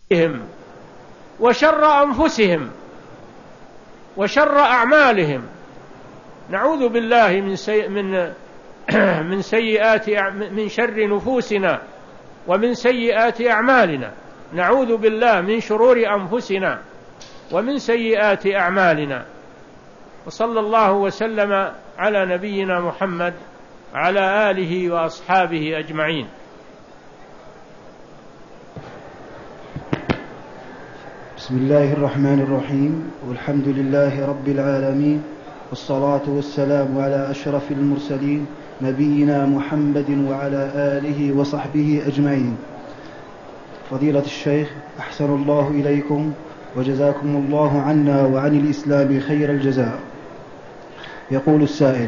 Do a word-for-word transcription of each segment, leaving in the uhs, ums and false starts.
وشر أنفسهم وشر أعمالهم. نعوذ بالله من سي من من سيئات من شر نفوسنا ومن سيئات أعمالنا. نعوذ بالله من شرور أنفسنا ومن سيئات أعمالنا. وصلى الله وسلم على نبينا محمد وعلى آله وأصحابه أجمعين. بسم الله الرحمن الرحيم، والحمد لله رب العالمين، والصلاة والسلام على أشرف المرسلين نبينا محمد وعلى آله وصحبه أجمعين. فضيلة الشيخ، أحسن الله إليكم وجزاكم الله عنا وعن الإسلام خير الجزاء. يقول السائل: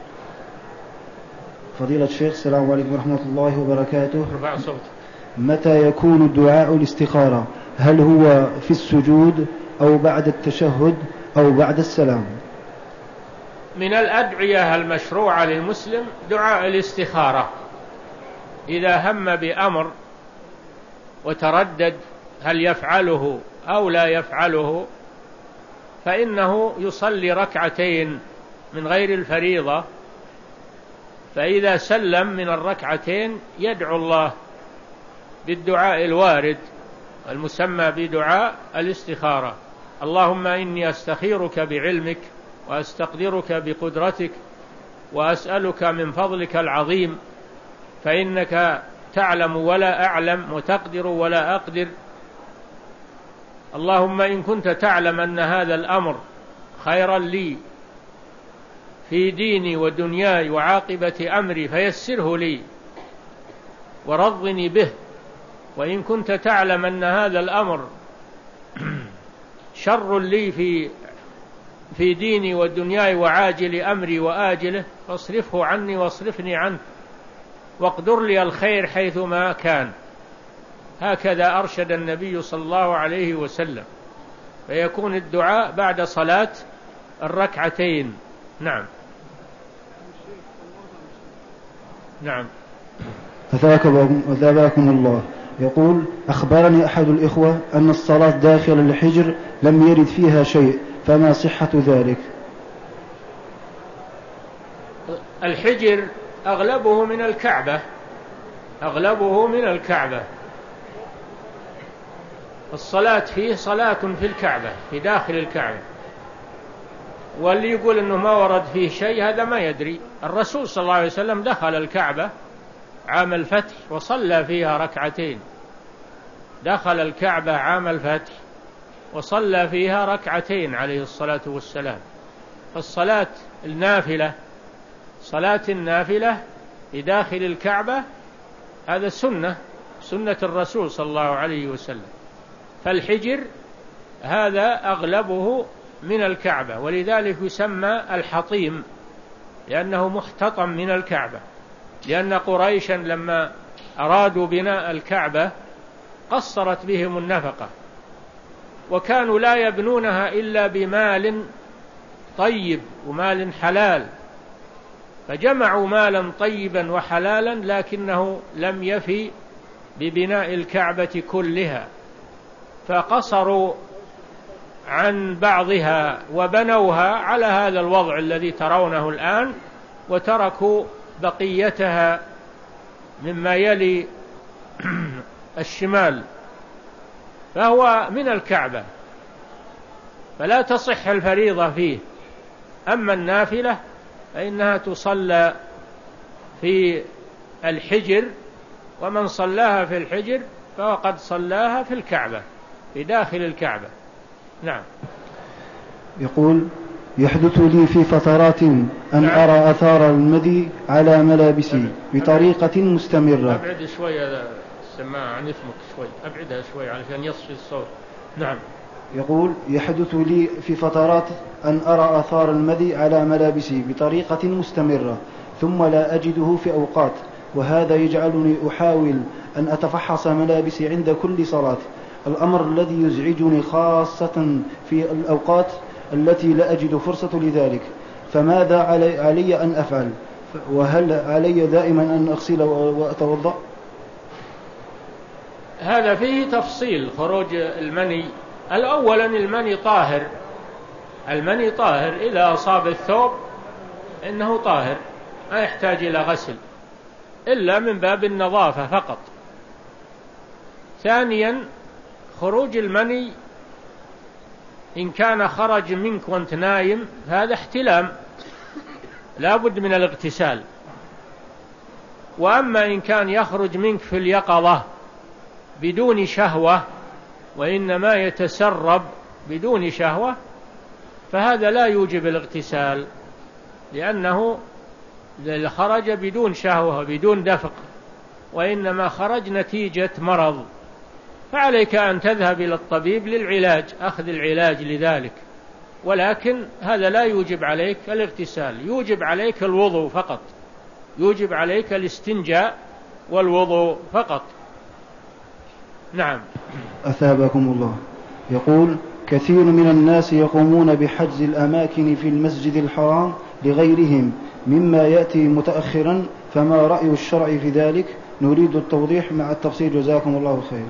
فضيلة الشيخ، السلام عليكم ورحمة الله وبركاته. متى يكون الدعاء الاستخارة؟ هل هو في السجود أو بعد التشهد أو بعد السلام؟ من الأدعية المشروعة للمسلم دعاء الاستخارة. إذا هم بأمر وتردد هل يفعله أو لا يفعله، فإنه يصلي ركعتين من غير الفريضة، فإذا سلم من الركعتين يدعو الله بالدعاء الوارد المسمى بدعاء الاستخارة: اللهم إني أستخيرك بعلمك وأستقدرك بقدرتك وأسألك من فضلك العظيم، فإنك تعلم ولا أعلم وتقدر ولا أقدر. اللهم إن كنت تعلم أن هذا الأمر خيرا لي في ديني ودنياي وعاقبة أمري فيسره لي ورضني به، وإن كنت تعلم أن هذا الأمر شر لي في في ديني ودنياي وعاجل أمري وآجله فاصرفه عني واصرفني عنه واقدر لي الخير حيثما كان. هكذا أرشد النبي صلى الله عليه وسلم. فيكون الدعاء بعد صلاة الركعتين. نعم نعم. أثابكم الله. يقول: أخبرني أحد الإخوة أن الصلاة داخل الحجر لم يرد فيها شيء، فما صحة ذلك؟ الحجر أغلبه من الكعبة، أغلبه من الكعبة. الصلاة فيه صلاة في الكعبة، في داخل الكعبة. واللي يقول أنه ما ورد فيه شيء هذا ما يدري. الرسول صلى الله عليه وسلم دخل الكعبة عام الفتح وصلى فيها ركعتين. دخل الكعبة عام الفتح وصلى فيها ركعتين عليه الصلاة والسلام. فالصلاة النافلة، صلاة النافلة في داخل الكعبة هذا سنة سنة الرسول صلى الله عليه وسلم. فالحجر هذا أغلبه من الكعبة، ولذلك يسمى الحطيم لأنه محتطم من الكعبة. لأن قريشا لما أرادوا بناء الكعبة قصرت بهم النفقة، وكانوا لا يبنونها إلا بمال طيب ومال حلال، فجمعوا مالا طيبا وحلالا لكنه لم يفي ببناء الكعبة كلها، فقصروا عن بعضها وبنوها على هذا الوضع الذي ترونه الآن، وتركوا بقيتها مما يلي الشمال، فهو من الكعبة فلا تصح الفريضة فيه. أما النافلة فإنها تصلى في الحجر، ومن صلاها في الحجر فقد صلاها في الكعبة في داخل الكعبة. نعم. يقول: يحدث لي في فترات أن نعم. أرى أثار المذي على ملابسي بطريقة مستمرة. أبعد شوي هذا السماعة عن اسمك شوي، أبعدها شوي علشان يصفي الصوت. نعم. يقول: يحدث لي في فترات أن أرى أثار المذي على ملابسي بطريقة مستمرة ثم لا أجده في أوقات، وهذا يجعلني أحاول أن أتفحص ملابسي عند كل صلاة، الأمر الذي يزعجني خاصة في الأوقات التي لا أجد فرصة لذلك، فماذا علي, علي أن أفعل؟ وهل علي دائما أن أغسل وأتوضأ؟ هذا فيه تفصيل خروج المني. الأولا المني طاهر، المني طاهر إذا أصاب الثوب إنه طاهر ما يحتاج إلى غسل إلا من باب النظافة فقط. ثانيا خروج المني إن كان خرج منك وانت نايم هذا احتلام لا بد من الاغتسال. وأما إن كان يخرج منك في اليقظة بدون شهوة وإنما يتسرب بدون شهوة فهذا لا يوجب الاغتسال، لأنه خرج بدون شهوة بدون دفق وإنما خرج نتيجة مرض، فعليك أن تذهب إلى الطبيب للعلاج، أخذ العلاج لذلك، ولكن هذا لا يوجب عليك الاغتسال، يوجب عليك الوضوء فقط، يوجب عليك الاستنجاء والوضوء فقط. نعم. أثابكم الله. يقول: كثير من الناس يقومون بحجز الأماكن في المسجد الحرام لغيرهم مما يأتي متأخرا، فما رأي الشرع في ذلك؟ نريد التوضيح مع التفصيل جزاكم الله خير.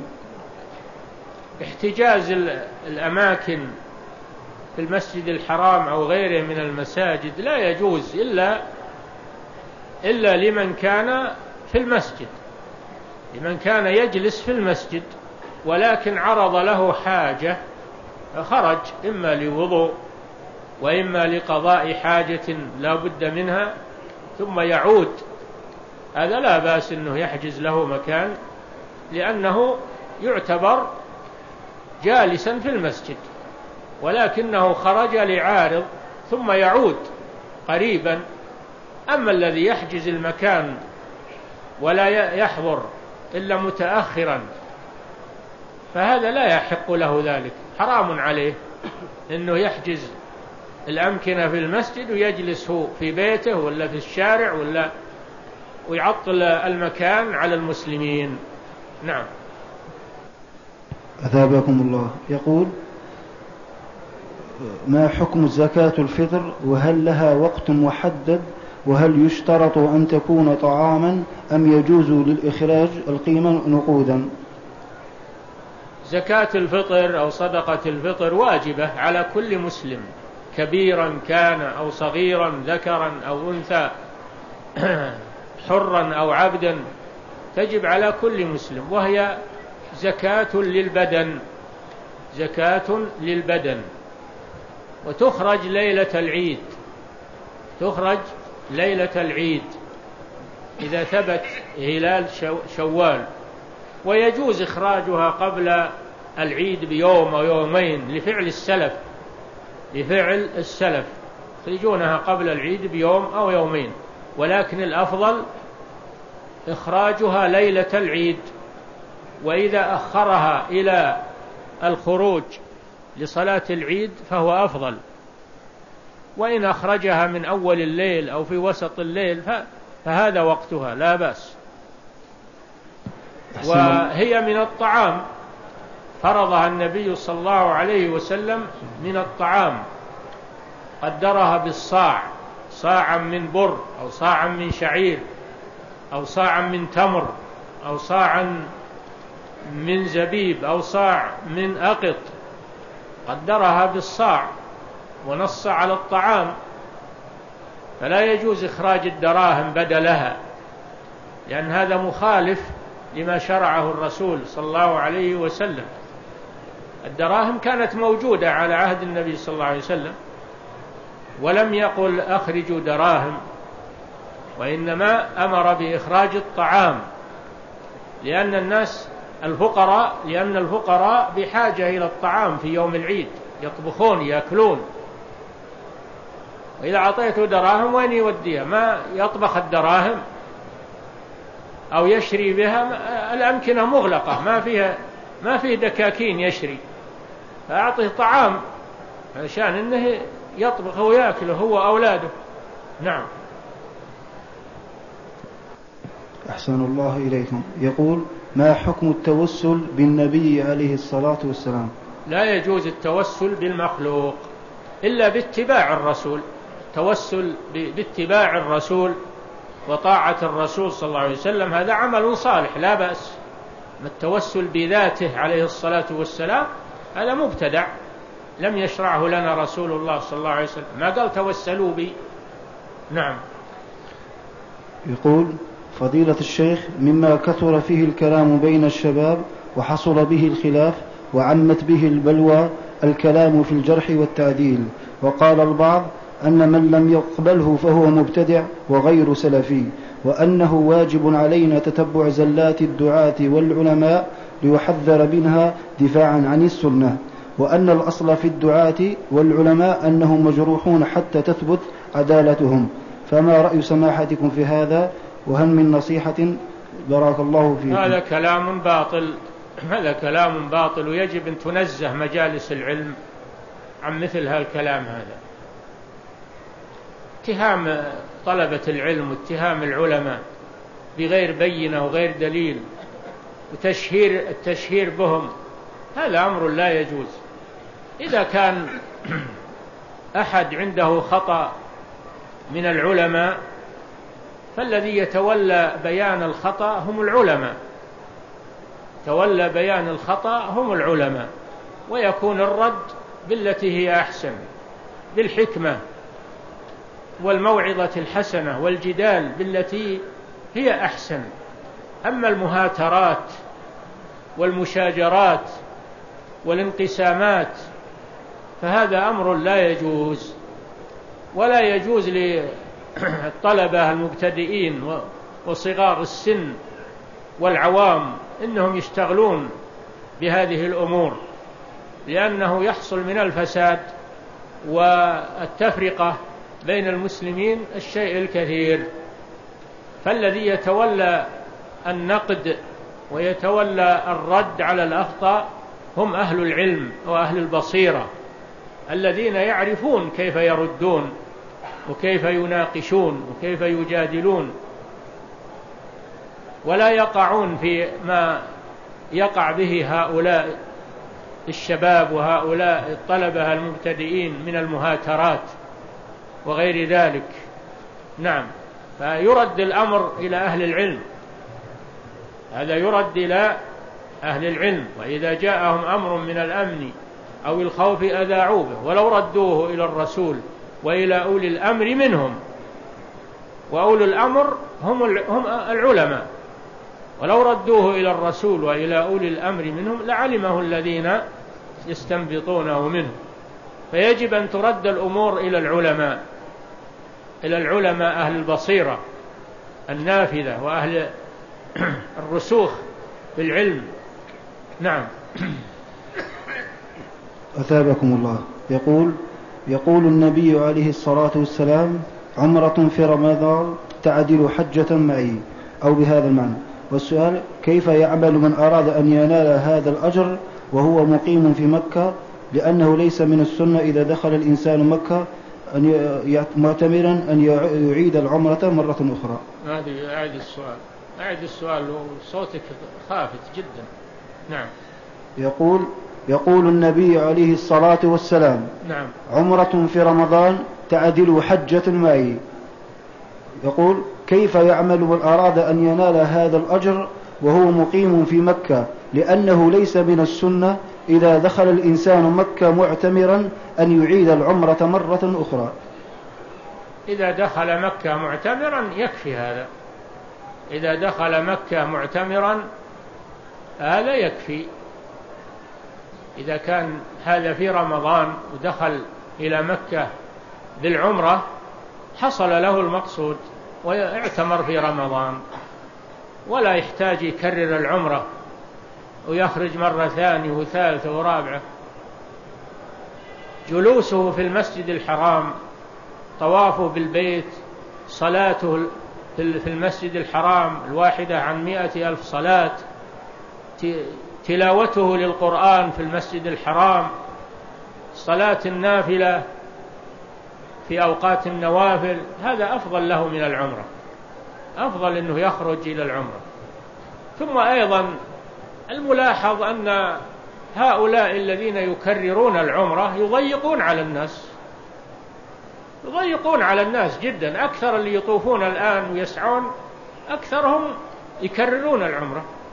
احتجاز الأماكن في المسجد الحرام أو غيره من المساجد لا يجوز إلا إلا لمن كان في المسجد، لمن كان يجلس في المسجد ولكن عرض له حاجة خرج إما لوضوء وإما لقضاء حاجة لا بد منها ثم يعود، هذا لا بأس أنه يحجز له مكان لأنه يعتبر جالسا في المسجد، ولكنه خرج لعارض ثم يعود قريبا. أما الذي يحجز المكان ولا يحضر إلا متأخرا فهذا لا يحق له ذلك، حرام عليه أنه يحجز الأمكنة في المسجد ويجلس هو في بيته ولا في الشارع ولا ويعطل المكان على المسلمين. نعم. أثابكم الله. يقول: ما حكم زكاة الفطر وهل لها وقت محدد وهل يشترط أن تكون طعاما أم يجوز للإخراج القيمة نقودا؟ زكاة الفطر أو صدقة الفطر واجبة على كل مسلم كبيرا كان أو صغيرا ذكرا أو أنثى حرا أو عبدا، تجب على كل مسلم، وهي زكاة للبدن، زكاة للبدن، وتخرج ليلة العيد، تخرج ليلة العيد إذا ثبت هلال شوال، ويجوز إخراجها قبل العيد بيوم أو يومين لفعل السلف، لفعل السلف يخرجونها قبل العيد بيوم أو يومين، ولكن الأفضل إخراجها ليلة العيد، وإذا أخرها إلى الخروج لصلاة العيد فهو أفضل، وإن أخرجها من أول الليل أو في وسط الليل فهذا وقتها لا بأس. وهي من الطعام، فرضها النبي صلى الله عليه وسلم من الطعام، قدرها بالصاع، صاعا من بر أو صاعا من شعير أو صاعا من تمر أو صاعا من زبيب أو صاع من أقط، قدرها بالصاع ونص على الطعام، فلا يجوز إخراج الدراهم بدلها، لأن هذا مخالف لما شرعه الرسول صلى الله عليه وسلم. الدراهم كانت موجودة على عهد النبي صلى الله عليه وسلم ولم يقل أخرجوا دراهم، وإنما أمر بإخراج الطعام، لأن الناس الفقراء لأن الفقراء بحاجة إلى الطعام في يوم العيد، يطبخون يأكلون، وإذا أعطيته دراهم وين يوديها؟ ما يطبخ الدراهم أو يشري بها، الأمكنة مغلقة ما فيها ما فيه دكاكين يشري، فأعطيه طعام عشان إنه يطبخ ويأكله هو وأولاده. نعم. أحسن الله إليكم. يقول: ما حكم التوسل بالنبي عليه الصلاة والسلام؟ لا يجوز التوسل بالمخلوق إلا باتباع الرسول، توسل باتباع الرسول وطاعة الرسول صلى الله عليه وسلم هذا عمل صالح لا بأس، التوسل بذاته عليه الصلاة والسلام هذا مبتدع لم يشرعه لنا رسول الله صلى الله عليه وسلم، ما قال توسلوا بي. نعم. يقول فضيلة الشيخ: مما كثر فيه الكلام بين الشباب وحصل به الخلاف وعمت به البلوى الكلام في الجرح والتعديل، وقال البعض أن من لم يقبله فهو مبتدع وغير سلفي، وأنه واجب علينا تتبع زلات الدعاة والعلماء ليحذر منها دفاعا عن السنة، وأن الأصل في الدعاة والعلماء أنهم مجروحون حتى تثبت عدالتهم، فما رأي سماحتكم في هذا؟ وهل من نصيحة؟ بارك الله فيكم. هذا كلام باطل، هذا كلام باطل، ويجب أن تنزه مجالس العلم عن مثل هالكلام هذا. اتهام طلبة العلم واتهام العلماء بغير بينة وغير دليل وتشهير التشهير بهم هذا أمر لا يجوز. إذا كان أحد عنده خطأ من العلماء فالذي يتولى بيان الخطأ هم العلماء، تولى بيان الخطأ هم العلماء، ويكون الرد بالتي هي أحسن بالحكمة والموعظة الحسنة والجدال بالتي هي أحسن. أما المهاترات والمشاجرات والانقسامات فهذا أمر لا يجوز، ولا يجوز للطلبة المبتدئين وصغار السن والعوام إنهم يشتغلون بهذه الأمور، لأنه يحصل من الفساد والتفرقة بين المسلمين الشيء الكثير. فالذي يتولى النقد ويتولى الرد على الأخطاء هم أهل العلم وأهل البصيرة الذين يعرفون كيف يردون وكيف يناقشون وكيف يجادلون، ولا يقعون في ما يقع به هؤلاء الشباب وهؤلاء الطلبة المبتدئين من المهاترات وغير ذلك. نعم. فيرد الأمر إلى أهل العلم، هذا يرد إلى أهل العلم، وإذا جاءهم أمر من الأمن أو الخوف أذاعوا به ولو ردوه إلى الرسول وإلى أولي الأمر منهم، وأولي الأمر هم العلماء، ولو ردوه إلى الرسول وإلى أولي الأمر منهم لعلمه الذين يستنبطونه منه. فيجب أن ترد الأمور إلى العلماء، إلى العلماء أهل البصيرة النافذة وأهل الرسوخ في العلم. نعم. أثابكم الله. يقول يقول النبي عليه الصلاة والسلام: عمرة في رمضان تعدل حجة معي، أو بهذا المعنى. والسؤال: كيف يعمل من أراد أن ينال هذا الأجر وهو مقيم في مكة، لأنه ليس من السنة إذا دخل الإنسان مكة أن معتمرا أن يعيد العمرة مرة أخرى؟ هذه أعد السؤال أعد السؤال صوتك خافت جدا. نعم. يقول يقول النبي عليه الصلاة والسلام: نعم. عمرة في رمضان تعدل حجة معي. يقول: كيف يعمل من أراد أن ينال هذا الأجر وهو مقيم في مكة، لأنه ليس من السنة إذا دخل الإنسان مكة معتمرا أن يعيد العمرة مرة أخرى؟ إذا دخل مكة معتمرا يكفي هذا، إذا دخل مكة معتمرا هذا يكفي. إذا كان هذا في رمضان ودخل إلى مكة بالعمرة حصل له المقصود ويعتمر في رمضان، ولا يحتاج يكرر العمرة ويخرج مرة ثانية وثالثة ورابعة. جلوسه في المسجد الحرام، طوافه بالبيت، صلاته في المسجد الحرام الواحدة عن مئة ألف صلاة، تلاوته للقرآن في المسجد الحرام، صلاة النافلة في أوقات النوافل، هذا أفضل له من العمرة، أفضل أنه يخرج إلى العمرة. ثم أيضا الملاحظ أن هؤلاء الذين يكررون العمرة يضيقون على الناس، يضيقون على الناس جدا. أكثر اللي يطوفون الآن ويسعون أكثرهم يكررون العمرة،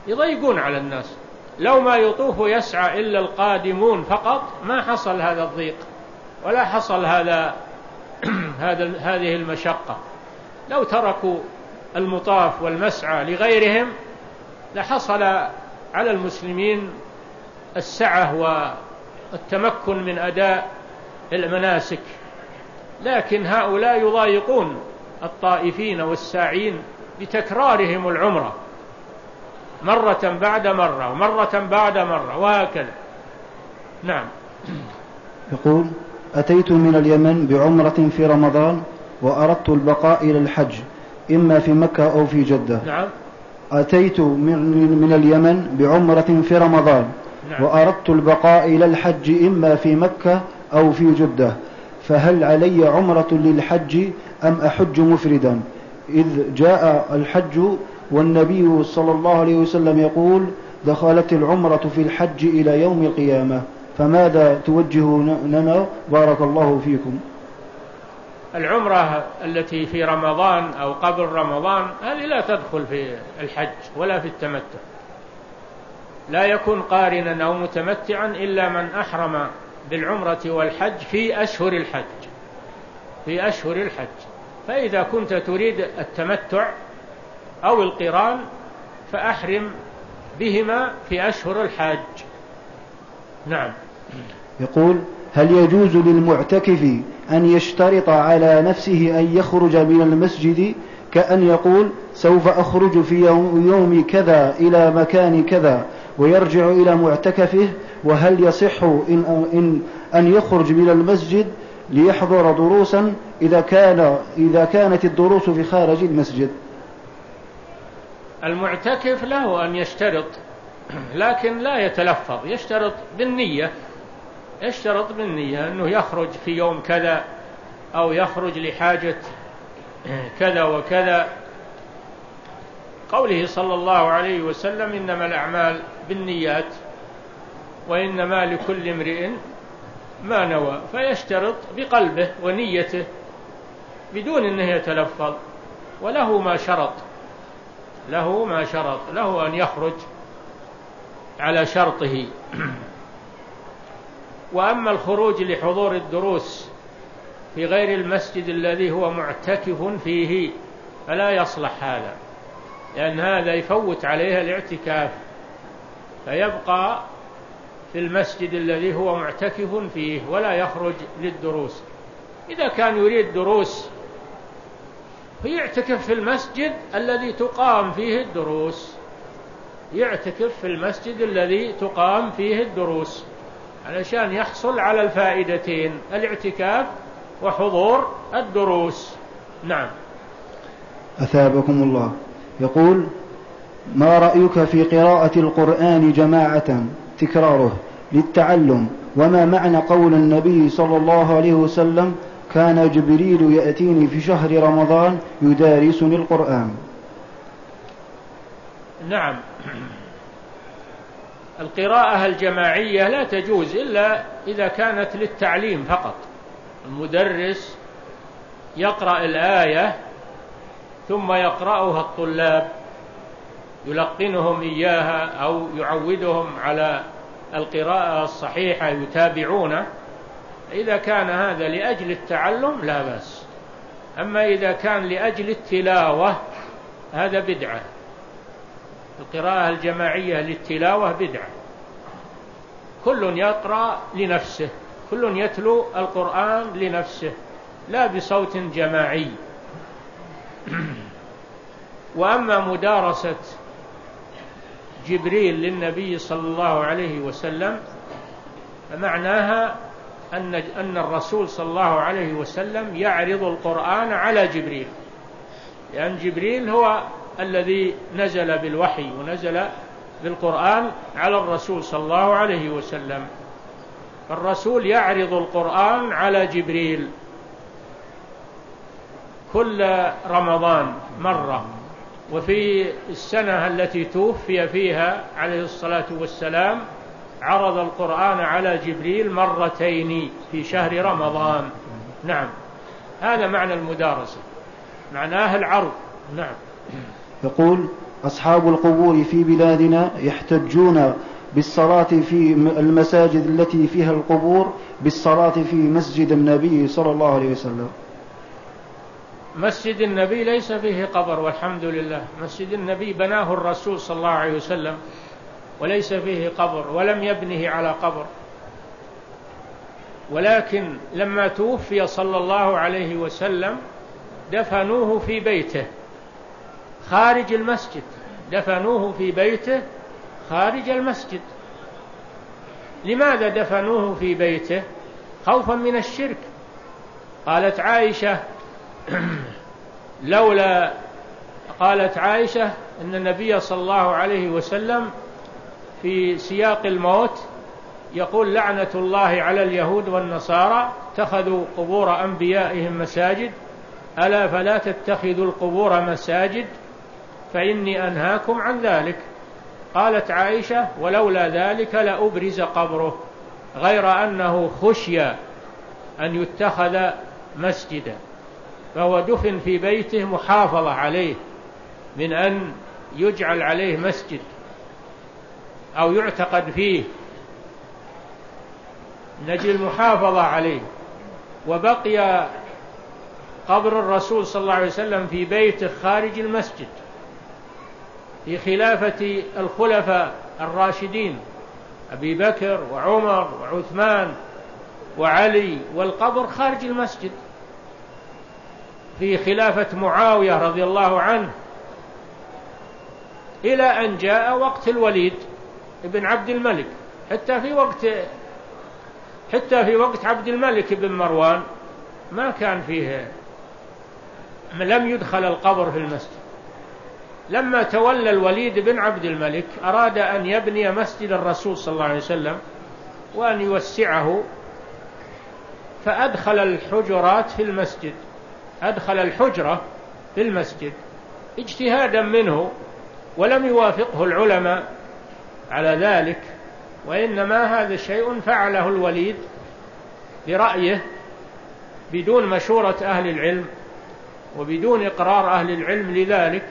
يضيقون على الناس. لو ما يطوف يسعى إلا القادمون فقط ما حصل هذا الضيق ولا حصل هذا هذا هذه المشقة. لو تركوا المطاف والمسعى لغيرهم لحصل على المسلمين السعة والتمكن من أداء المناسك، لكن هؤلاء يضايقون الطائفين والساعين بتكرارهم العمرة مرة بعد مرة ومرة بعد مرة وهكذا. نعم. يقول: أتيت من اليمن بعمرة في رمضان وأردت البقاء إلى الحج إما في مكة أو في جدة. نعم. أتيت من, من اليمن بعمرة في رمضان. نعم. وأردت البقاء إلى الحج إما في مكة أو في جدة، فهل علي عمرة للحج أم أحج مفردا؟ إذ جاء الحج والنبي صلى الله عليه وسلم يقول: دخلت العمرة في الحج إلى يوم القيامة، فماذا توجهوننا بارك الله فيكم؟ العمرة التي في رمضان أو قبل رمضان هذه لا تدخل في الحج ولا في التمتع، لا يكون قارنا أو متمتعا إلا من أحرم بالعمرة والحج في أشهر الحج في أشهر الحج. فإذا كنت تريد التمتع أو القران فأحرم بهما في أشهر الحج. نعم. يقول: هل يجوز للمعتكف أن يشترط على نفسه أن يخرج من المسجد، كأن يقول: سوف أخرج في يوم كذا إلى مكان كذا، ويرجع إلى معتكفه؟ وهل يصح إن, إن, أن يخرج من المسجد ليحضر دروسا إذا, كان إذا كانت الدروس في خارج المسجد؟ المعتكف له أن يشترط، لكن لا يتلفظ، يشترط بالنية يشترط بالنية أنه يخرج في يوم كذا أو يخرج لحاجة كذا وكذا. قوله صلى الله عليه وسلم: إنما الأعمال بالنيات وإنما لكل امرئ ما نوى. فيشترط بقلبه ونيته بدون أنه يتلفظ، وله ما شرط له ما شرط له أن يخرج على شرطه. وأما الخروج لحضور الدروس في غير المسجد الذي هو معتكف فيه فلا يصلح هذا، لأن هذا يفوت عليه الاعتكاف، فيبقى في المسجد الذي هو معتكف فيه ولا يخرج للدروس. إذا كان يريد دروس فيعتكف في المسجد الذي تقام فيه الدروس يعتكف في المسجد الذي تقام فيه الدروس علشان يحصل على الفائدتين: الاعتكاف وحضور الدروس. نعم. أثابكم الله. يقول: ما رأيك في قراءة القرآن جماعة تكراره للتعلم؟ وما معنى قول النبي صلى الله عليه وسلم: كان جبريل يأتيني في شهر رمضان يدارسني القرآن؟ نعم. القراءة الجماعية لا تجوز إلا إذا كانت للتعليم فقط. المدرس يقرأ الآية ثم يقرأها الطلاب، يلقنهم إياها أو يعودهم على القراءة الصحيحة، يتابعونه. إذا كان هذا لأجل التعلم لا بأس. أما إذا كان لأجل التلاوة هذا بدعة. القراءة الجماعية للتلاوة بدعة. كل يقرأ لنفسه، كل يتلو القرآن لنفسه لا بصوت جماعي. وأما مدارسة جبريل للنبي صلى الله عليه وسلم فمعناها أن أن الرسول صلى الله عليه وسلم يعرض القرآن على جبريل، لأن جبريل هو الذي نزل بالوحي ونزل بالقرآن على الرسول صلى الله عليه وسلم. فالرسول يعرض القرآن على جبريل كل رمضان مرة، وفي السنة التي توفي فيها عليه الصلاة والسلام عرض القرآن على جبريل مرتين في شهر رمضان. نعم. هذا معنى المدارسة، معناه العرض. نعم. يقول: أصحاب القبور في بلادنا يحتجون بالصلاة في المساجد التي فيها القبور بالصلاة في مسجد النبي صلى الله عليه وسلم. مسجد النبي ليس فيه قبر والحمد لله. مسجد النبي بناه الرسول صلى الله عليه وسلم وليس فيه قبر ولم يبنه على قبر، ولكن لما توفي صلى الله عليه وسلم دفنوه في بيته خارج المسجد، دفنوه في بيته خارج المسجد. لماذا دفنوه في بيته؟ خوفا من الشرك. قالت عائشة لولا قالت عائشة أن النبي صلى الله عليه وسلم في سياق الموت يقول لعنة الله على اليهود والنصارى اتخذوا قبور أنبيائهم مساجد ألا فلا تتخذوا القبور مساجد فإني أنهاكم عن ذلك. قالت عائشة ولولا ذلك لأبرز قبره، غير أنه خشي أن يتخذ مسجدا، فهو دفن في بيته محافظة عليه من أن يجعل عليه مسجد أو يعتقد فيه، نجي المحافظة عليه. وبقي قبر الرسول صلى الله عليه وسلم في بيته خارج المسجد في خلافة الخلفاء الراشدين أبي بكر وعمر وعثمان وعلي، والقبر خارج المسجد في خلافة معاوية رضي الله عنه، إلى أن جاء وقت الوليد ابن عبد الملك. حتى في وقت حتى في وقت عبد الملك بن مروان ما كان فيه، لم يدخل القبر في المسجد. لما تولى الوليد بن عبد الملك أراد أن يبني مسجد الرسول صلى الله عليه وسلم وأن يوسعه، فأدخل الحجرات في المسجد، أدخل الحجرة في المسجد اجتهادا منه، ولم يوافقه العلماء على ذلك، وإنما هذا شيء فعله الوليد برأيه بدون مشورة أهل العلم وبدون إقرار أهل العلم لذلك.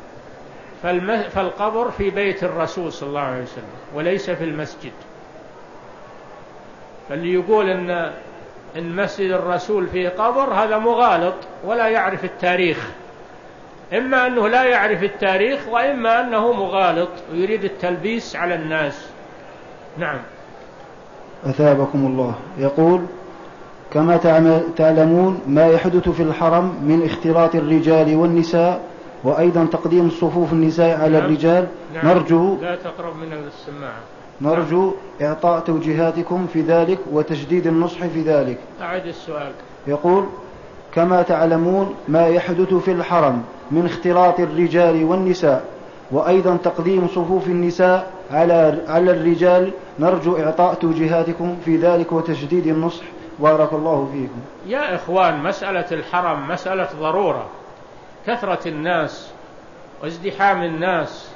فالقبر في بيت الرسول صلى الله عليه وسلم وليس في المسجد. فاللي يقول أن إن مسجد الرسول فيه قبر هذا مغالط ولا يعرف التاريخ، إما أنه لا يعرف التاريخ وإما أنه مغالط ويريد التلبيس على الناس. نعم. أثابكم الله. يقول كما تعلمون ما يحدث في الحرم من اختلاط الرجال والنساء وأيضا تقديم صفوف النساء على نعم. الرجال. نعم. نرجو لا تقرب من السماعة. نرجو نعم. إعطاء توجيهاتكم في ذلك وتشديد النصح في ذلك. أعد السؤال. يقول كما تعلمون ما يحدث في الحرم من اختلاط الرجال والنساء وأيضا تقديم صفوف النساء على على الرجال، نرجو إعطاء توجيهاتكم في ذلك وتشديد النصح بارك الله فيكم. يا إخوان، مسألة الحرم مسألة ضرورة، كثرة الناس وازدحام الناس،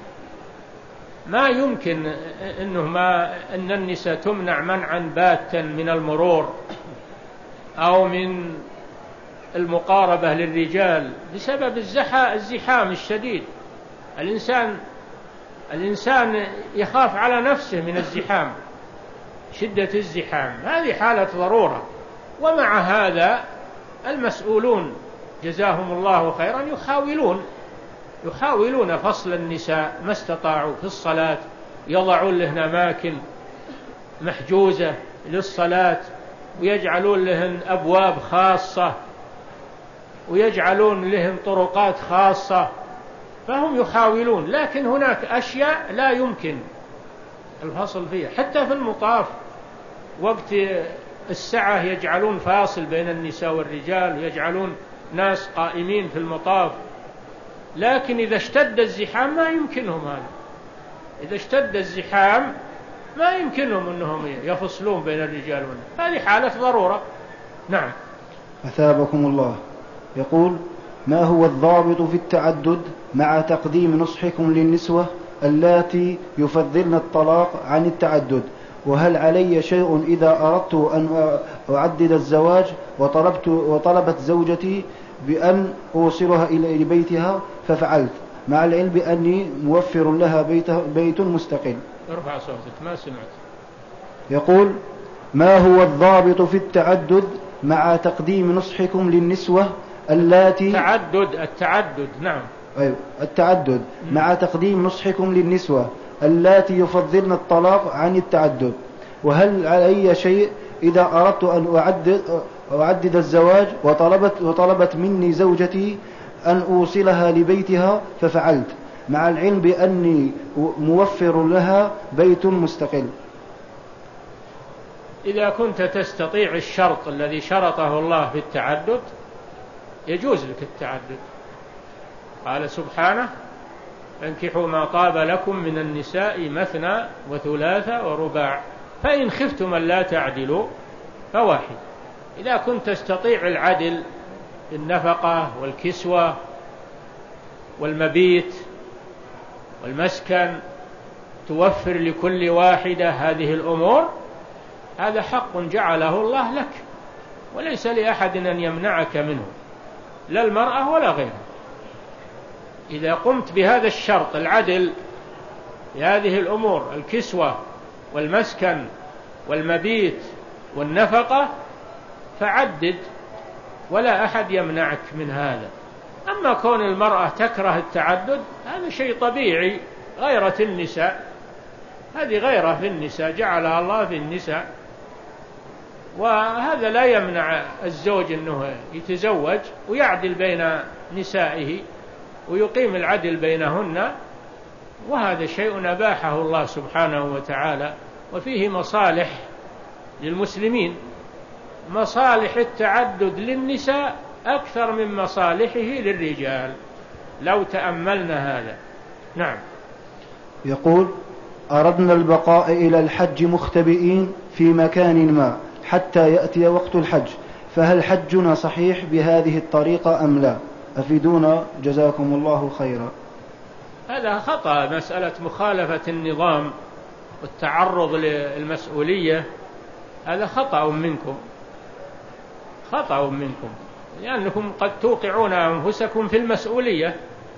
ما يمكن إنه ما إن النساء تمنع منعا باتا من المرور أو من المقاربة للرجال بسبب الزحام الشديد. الإنسان الإنسان يخاف على نفسه من الزحام، شدة الزحام، هذه حالة ضرورة. ومع هذا المسؤولون جزاهم الله خيرا يحاولون يحاولون فصل النساء ما استطاعوا في الصلاة، يضعون لهن أماكن محجوزة للصلاة ويجعلون لهن أبواب خاصة ويجعلون لهم طرقات خاصة، فهم يحاولون. لكن هناك أشياء لا يمكن الفصل فيها، حتى في المطاف وقت الساعة يجعلون فاصل بين النساء والرجال ويجعلون ناس قائمين في المطاف. لكن إذا اشتد الزحام ما يمكنهم هذا، إذا اشتد الزحام ما يمكنهم أنهم يفصلون بين الرجال والنساء، هذه حالة ضرورة. نعم. أثابكم الله. يقول ما هو الضابط في التعدد مع تقديم نصحكم للنسوة اللاتي يفضلن الطلاق عن التعدد؟ وهل علي شيء إذا أردت أن أعدد الزواج وطلبت وطلبت زوجتي بأن أوصلها إلى بيتها ففعلت؟ مع العلم بأني موفر لها بيت, بيت مستقل. ارفع صوتك ما سمعت. يقول: ما هو الضابط في التعدد مع تقديم نصحكم للنسوة اللاتي التعدد التعدد نعم أيوة التعدد م. مع تقديم نصحكم للنسوة اللاتي يفضلن الطلاق عن التعدد، وهل علي شيء إذا أردت أن أعدد, أعدد الزواج وطلبت, وطلبت مني زوجتي أن أوصلها لبيتها ففعلت، مع العلم بأني موفر لها بيت مستقل؟ إذا كنت تستطيع الشرط الذي شرطه الله في التعدد يجوز لك التعدد. قال سبحانه: فانكحوا ما طاب لكم من النساء مثنى وثلاث ورباع فإن خفتم ألا تعدلوا فواحد. إذا كنت تستطيع العدل في النفقة والكسوة والمبيت والمسكن، توفر لكل واحدة هذه الأمور، هذا حق جعله الله لك وليس لأحد أن يمنعك منه، لا المرأة ولا غيرها. إذا قمت بهذا الشرط العدل في هذه الأمور الكسوة والمسكن والمبيت والنفقة فعدد ولا أحد يمنعك من هذا. أما كون المرأة تكره التعدد هذا شيء طبيعي، غيرة النساء، هذه غيرة في النساء جعلها الله في النساء، وهذا لا يمنع الزوج أنه يتزوج ويعدل بين نسائه ويقيم العدل بينهن، وهذا شيء أباحه الله سبحانه وتعالى، وفيه مصالح للمسلمين. مصالح التعدد للنساء أكثر من مصالحه للرجال لو تأملنا هذا. نعم. يقول: أردنا البقاء إلى الحج مختبئين في مكان ما حتى يأتي وقت الحج، فهل حجنا صحيح بهذه الطريقة أم لا؟ أفيدونا جزاكم الله خيرا. هذا خطأ، مسألة مخالفة النظام والتعرض للمسؤولية هذا خطأ منكم، خطأ منكم، لأنكم قد توقعون أنفسكم في المسؤولية،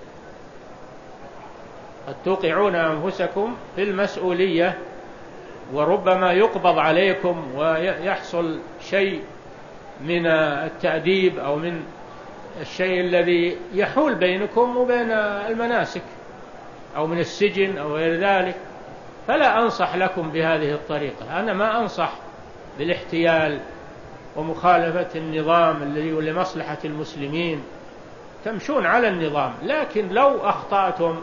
قد توقعون أنفسكم في المسؤولية، وربما يقبض عليكم ويحصل شيء من التأديب أو من الشيء الذي يحول بينكم وبين المناسك، أو من السجن أو غير ذلك. فلا أنصح لكم بهذه الطريقة. أنا ما أنصح بالاحتيال ومخالفة النظام الذي لمصلحة المسلمين، تمشون على النظام، لكن لو أخطأتم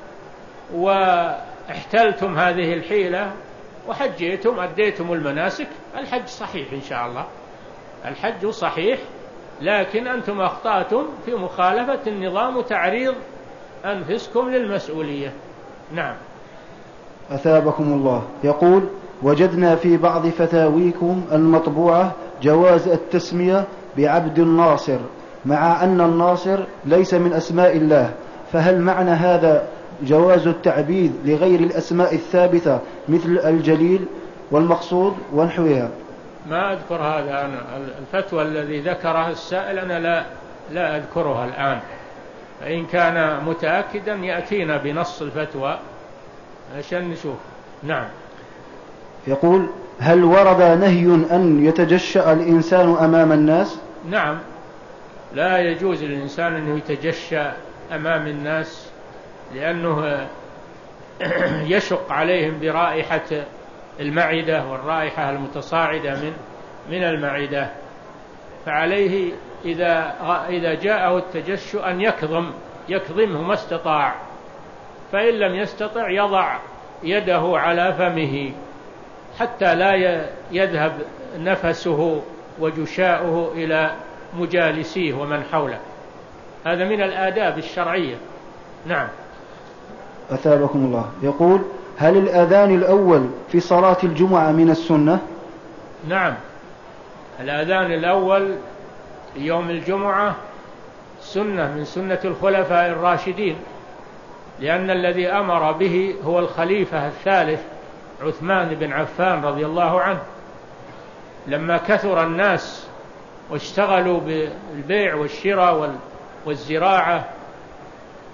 واحتلتم هذه الحيلة وحجيتم أديتم المناسك الحج صحيح إن شاء الله، الحج صحيح، لكن أنتم أخطأتم في مخالفة النظام وتعريض أنفسكم للمسؤولية. نعم. أثابكم الله. يقول: وجدنا في بعض فتاويكم المطبوعة جواز التسمية بعبد الناصر، مع أن الناصر ليس من أسماء الله، فهل معنى هذا جواز التعبيد لغير الأسماء الثابتة مثل الجليل والمقصود ونحوها؟ ما أذكر هذا أنا، الفتوى الذي ذكرها السائل أنا لا لا أذكرها الآن، فإن كان متأكدا يأتينا بنص الفتوى عشان نشوف. نعم. يقول: هل ورد نهي أن يتجشأ الإنسان أمام الناس؟ نعم، لا يجوز للإنسان أنه يتجشأ أمام الناس، لأنه يشق عليهم برائحة المعدة والرائحة المتصاعدة من من المعدة، فعليه إذا إذا جاءه التجشؤ أن يكظم يكظمه ما استطاع، فإن لم يستطع يضع يده على فمه حتى لا يذهب نفسه وجشاؤه إلى مجالسيه ومن حوله. هذا من الآداب الشرعية. نعم. أثابكم الله. يقول: هل الأذان الأول في صلاة الجمعة من السنة؟ نعم، الأذان الأول يوم الجمعة سنة من سنة الخلفاء الراشدين، لأن الذي أمر به هو الخليفة الثالث عثمان بن عفان رضي الله عنه، لما كثر الناس واشتغلوا بالبيع والشراء والزراعة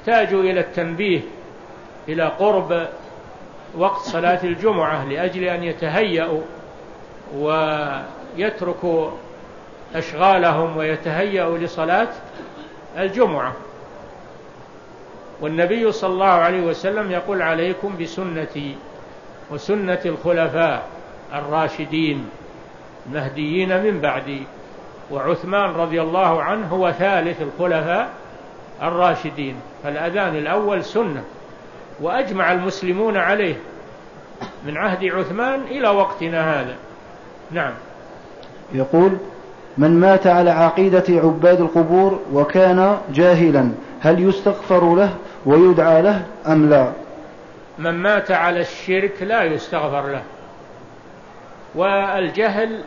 احتاجوا إلى التنبيه إلى قرب وقت صلاة الجمعة لأجل أن يتهيأوا ويتركوا أشغالهم ويتهيأوا لصلاة الجمعة. والنبي صلى الله عليه وسلم يقول: عليكم بسنتي وسنة الخلفاء الراشدين المهديين من بعدي. وعثمان رضي الله عنه هو ثالث الخلفاء الراشدين، فالأذان الأول سنة، وأجمع المسلمون عليه من عهد عثمان إلى وقتنا هذا. نعم. يقول: من مات على عقيدة عباد القبور وكان جاهلا هل يستغفر له ويدعى له أم لا؟ من مات على الشرك لا يستغفر له. والجهل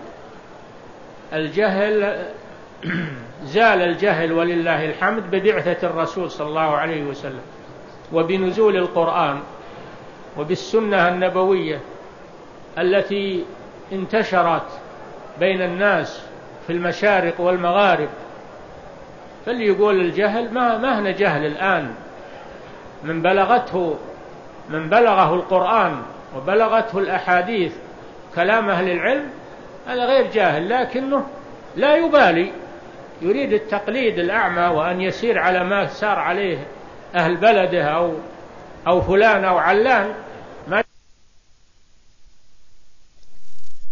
الجهل زال الجهل ولله الحمد ببعثة الرسول صلى الله عليه وسلم وبنزول القرآن وبالسنة النبوية التي انتشرت بين الناس في المشارق والمغارب. فاللي يقول الجهل ما ما هنا جهل الآن. من بلغته من بلغه القرآن وبلغته الأحاديث كلام أهل العلم هذا غير جاهل، لكنه لا يبالي، يريد التقليد الأعمى وأن يسير على ما سار عليه أهل بلده أو أو فلان أو علان.